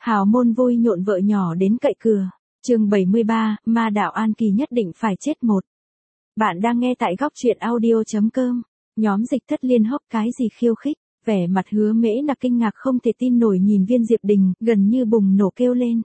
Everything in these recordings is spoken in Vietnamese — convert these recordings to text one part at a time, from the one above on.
Hào môn vui nhộn vợ nhỏ đến cậy cửa. Chương 73, ma đạo An Kỳ nhất định phải chết một. Bạn đang nghe tại góc truyện audio.com. Nhóm Dịch Thất liên hốc cái gì khiêu khích, vẻ mặt Hứa Mễ Nặc kinh ngạc không thể tin nổi nhìn Viên Diệp Đình, gần như bùng nổ kêu lên.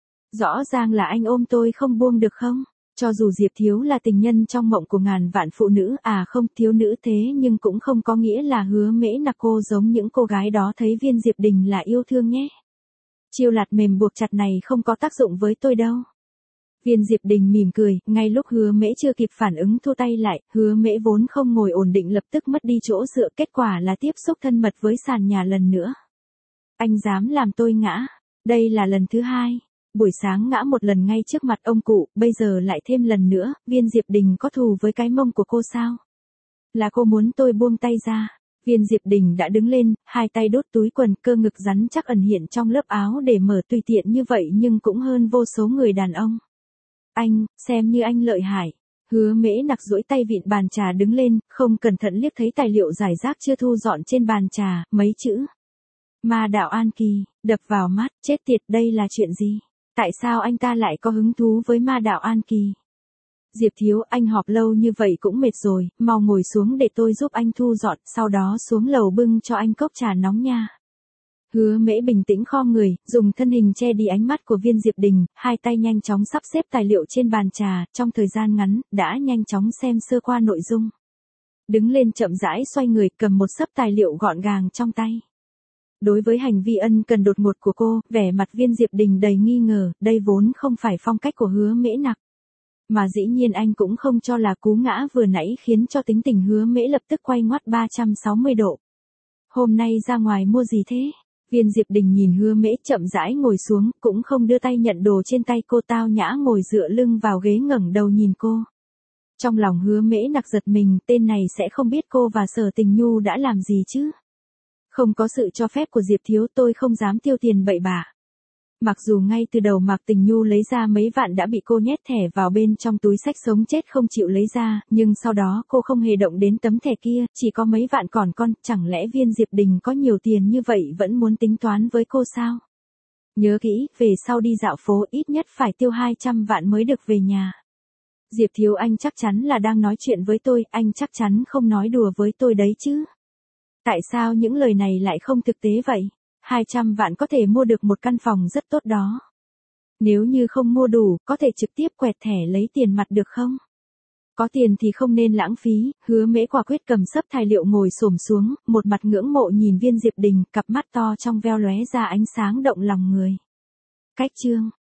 Rõ ràng là anh ôm tôi không buông được không? Cho dù Diệp Thiếu là tình nhân trong mộng của ngàn vạn phụ nữ, không thiếu nữ thế nhưng cũng không có nghĩa là Hứa Mễ Nặc cô giống những cô gái đó thấy Viên Diệp Đình là yêu thương nhé. Chiêu lạt mềm buộc chặt này không có tác dụng với tôi đâu. Viên Diệp Đình mỉm cười, ngay lúc Hứa Mễ chưa kịp phản ứng thu tay lại, Hứa Mễ vốn không ngồi ổn định lập tức mất đi chỗ dựa, kết quả là tiếp xúc thân mật với sàn nhà lần nữa. Anh dám làm tôi ngã, đây là lần thứ hai. Buổi sáng ngã một lần ngay trước mặt ông cụ, bây giờ lại thêm lần nữa, Viên Diệp Đình có thù với cái mông của cô sao? Là cô muốn tôi buông tay ra. Viên Diệp Đình đã đứng lên, hai tay đốt túi quần, cơ ngực rắn chắc ẩn hiện trong lớp áo để mở tùy tiện như vậy nhưng cũng hơn vô số người đàn ông. Anh, xem như anh lợi hại. Hứa Mễ Nặc duỗi tay vịn bàn trà đứng lên, không cẩn thận liếc thấy tài liệu giải rác chưa thu dọn trên bàn trà, mấy chữ. Ma đạo An Kỳ, đập vào mắt, chết tiệt, đây là chuyện gì? Tại sao anh ta lại có hứng thú với ma đạo An Kỳ? Diệp Thiếu, anh họp lâu như vậy cũng mệt rồi, mau ngồi xuống để tôi giúp anh thu dọn, sau đó xuống lầu bưng cho anh cốc trà nóng nha. Hứa Mễ bình tĩnh khom người, dùng thân hình che đi ánh mắt của Viên Diệp Đình, hai tay nhanh chóng sắp xếp tài liệu trên bàn trà, trong thời gian ngắn, đã nhanh chóng xem sơ qua nội dung. Đứng lên chậm rãi xoay người, cầm một xấp tài liệu gọn gàng trong tay. Đối với hành vi ân cần đột ngột của cô, vẻ mặt Viên Diệp Đình đầy nghi ngờ, đây vốn không phải phong cách của Hứa Mễ Nặc. Mà dĩ nhiên anh cũng không cho là cú ngã vừa nãy khiến cho tính tình Hứa Mễ lập tức quay ngoắt 360 độ. Hôm nay ra ngoài mua gì thế? Viên Diệp Đình nhìn Hứa Mễ chậm rãi ngồi xuống, cũng không đưa tay nhận đồ trên tay cô, tao nhã ngồi dựa lưng vào ghế ngẩng đầu nhìn cô. Trong lòng Hứa Mễ Nặc giật mình, tên này sẽ không biết cô và Sở Tình Nhu đã làm gì chứ? Không có sự cho phép của Diệp Thiếu tôi không dám tiêu tiền bậy bạ. Mặc dù ngay từ đầu Mạc Tình Nhu lấy ra mấy vạn đã bị cô nhét thẻ vào bên trong túi xách sống chết không chịu lấy ra, nhưng sau đó cô không hề động đến tấm thẻ kia, chỉ có mấy vạn còn con, chẳng lẽ Viên Diệp Đình có nhiều tiền như vậy vẫn muốn tính toán với cô sao? Nhớ kỹ, về sau đi dạo phố ít nhất phải tiêu 200 vạn mới được về nhà. Diệp Thiếu, anh chắc chắn là đang nói chuyện với tôi, anh chắc chắn không nói đùa với tôi đấy chứ? Tại sao những lời này lại không thực tế vậy? 200 vạn có thể mua được một căn phòng rất tốt đó. Nếu như không mua đủ, có thể trực tiếp quẹt thẻ lấy tiền mặt được không? Có tiền thì không nên lãng phí. Hứa Mễ quả quyết cầm xấp tài liệu ngồi xổm xuống, một mặt ngưỡng mộ nhìn Viên Diệp Đình, cặp mắt to trong veo lóe ra ánh sáng động lòng người. Cách chương